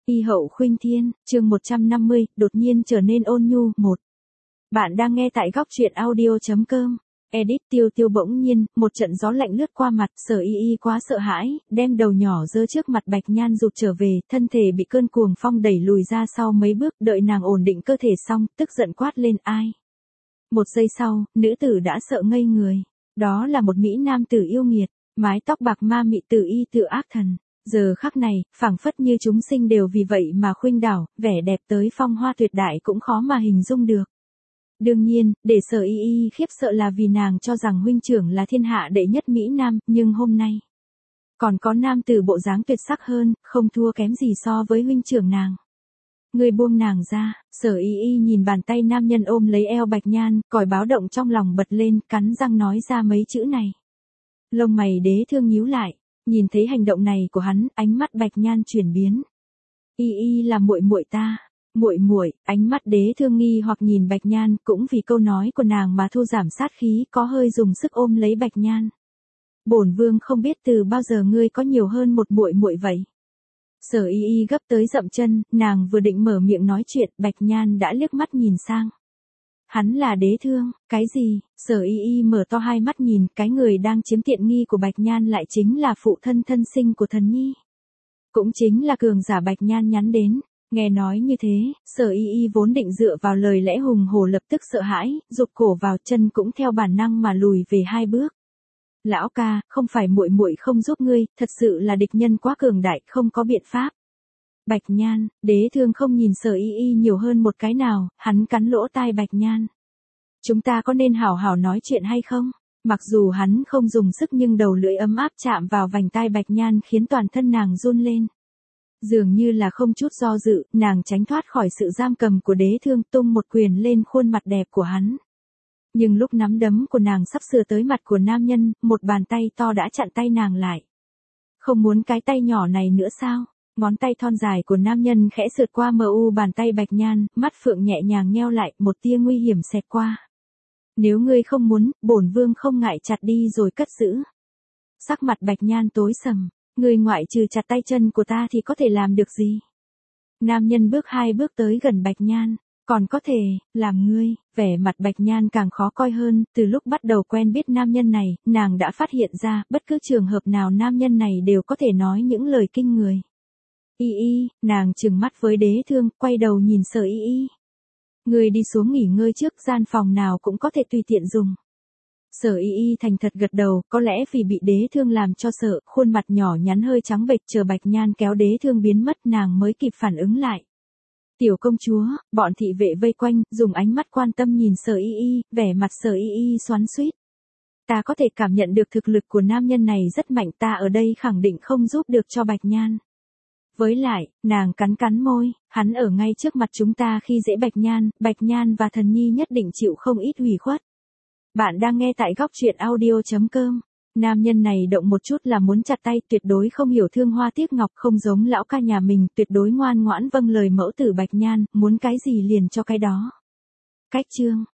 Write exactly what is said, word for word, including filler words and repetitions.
Y hậu khuynh thiên, chương một trăm năm mươi, đột nhiên trở nên ôn nhu, một. Bạn đang nghe tại góc truyện audio.com. Edit Tiêu Tiêu bỗng nhiên, một trận gió lạnh lướt qua mặt, Sở Y Y quá sợ hãi, đem đầu nhỏ giơ trước mặt Bạch Nhan rụt trở về, thân thể bị cơn cuồng phong đẩy lùi ra sau mấy bước, đợi nàng ổn định cơ thể xong, tức giận quát lên ai. Một giây sau, nữ tử đã sợ ngây người. Đó là một mỹ nam tử yêu nghiệt, mái tóc bạc ma mị tự y tự ác thần. Giờ khắc này, phảng phất như chúng sinh đều vì vậy mà khuynh đảo, vẻ đẹp tới phong hoa tuyệt đại cũng khó mà hình dung được. Đương nhiên, để Sở Y Y khiếp sợ là vì nàng cho rằng huynh trưởng là thiên hạ đệ nhất mỹ nam, nhưng hôm nay còn có nam tử bộ dáng tuyệt sắc hơn, không thua kém gì so với huynh trưởng nàng. Người buông nàng ra. Sở Y Y nhìn bàn tay nam nhân ôm lấy eo Bạch Nhan, còi báo động trong lòng bật lên, cắn răng nói ra mấy chữ này. Lông mày Đế Thương nhíu lại. Nhìn thấy hành động này của hắn, ánh mắt Bạch Nhan chuyển biến. Y Y là muội muội ta. Muội muội, ánh mắt Đế Thương nghi hoặc nhìn Bạch Nhan, cũng vì câu nói của nàng mà thu giảm sát khí, có hơi dùng sức ôm lấy Bạch Nhan. Bổn vương không biết từ bao giờ ngươi có nhiều hơn một muội muội vậy. Sở Y Y gấp tới dậm chân, nàng vừa định mở miệng nói chuyện, Bạch Nhan đã liếc mắt nhìn sang. Hắn là Đế Thương, cái gì? Sở Y Y mở to hai mắt nhìn, cái người đang chiếm tiện nghi của Bạch Nhan lại chính là phụ thân thân sinh của thần nhi. Cũng chính là cường giả Bạch Nhan nhắn đến. Nghe nói như thế, Sở Y Y vốn định dựa vào lời lẽ hùng hổ lập tức sợ hãi, rụt cổ vào, chân cũng theo bản năng mà lùi về hai bước. Lão ca, không phải muội muội không giúp ngươi, thật sự là địch nhân quá cường đại, không có biện pháp. Bạch Nhan, Đế Thương không nhìn Sở Y Y nhiều hơn một cái nào, hắn cắn lỗ tai Bạch Nhan. Chúng ta có nên hảo hảo nói chuyện hay không? Mặc dù hắn không dùng sức nhưng đầu lưỡi ấm áp chạm vào vành tai Bạch Nhan khiến toàn thân nàng run lên. Dường như là không chút do dự, nàng tránh thoát khỏi sự giam cầm của Đế Thương, tung một quyền lên khuôn mặt đẹp của hắn. Nhưng lúc nắm đấm của nàng sắp sửa tới mặt của nam nhân, một bàn tay to đã chặn tay nàng lại. Không muốn cái tay nhỏ này nữa sao? Ngón tay thon dài của nam nhân khẽ sượt qua mờ u bàn tay Bạch Nhan, mắt phượng nhẹ nhàng nheo lại, một tia nguy hiểm xẹt qua. Nếu ngươi không muốn, bổn vương không ngại chặt đi rồi cất giữ. Sắc mặt Bạch Nhan tối sầm, ngươi ngoại trừ chặt tay chân của ta thì có thể làm được gì? Nam nhân bước hai bước tới gần Bạch Nhan, còn có thể, làm ngươi. Vẻ mặt Bạch Nhan càng khó coi hơn, từ lúc bắt đầu quen biết nam nhân này, nàng đã phát hiện ra, bất cứ trường hợp nào nam nhân này đều có thể nói những lời kinh người. Y Y, nàng trừng mắt với Đế Thương, quay đầu nhìn Sở Y Y. Ngươi đi xuống nghỉ ngơi trước, gian phòng nào cũng có thể tùy tiện dùng. Sở Y Y thành thật gật đầu, có lẽ vì bị Đế Thương làm cho sợ, khuôn mặt nhỏ nhắn hơi trắng bệch, chờ Bạch Nhan kéo Đế Thương biến mất nàng mới kịp phản ứng lại. Tiểu công chúa, bọn thị vệ vây quanh, dùng ánh mắt quan tâm nhìn Sở Y Y, vẻ mặt Sở Y Y xoắn xuýt. Ta có thể cảm nhận được thực lực của nam nhân này rất mạnh, ta ở đây khẳng định không giúp được cho Bạch Nhan. Với lại, nàng cắn cắn môi, hắn ở ngay trước mặt chúng ta khi dễ Bạch Nhan, Bạch Nhan và thần nhi nhất định chịu không ít ủy khuất. Bạn đang nghe tại góc truyện audio.com. Nam nhân này động một chút là muốn chặt tay, tuyệt đối không hiểu thương hoa tiếc ngọc, không giống lão ca nhà mình, tuyệt đối ngoan ngoãn vâng lời mẫu tử Bạch Nhan, muốn cái gì liền cho cái đó. Cách chương,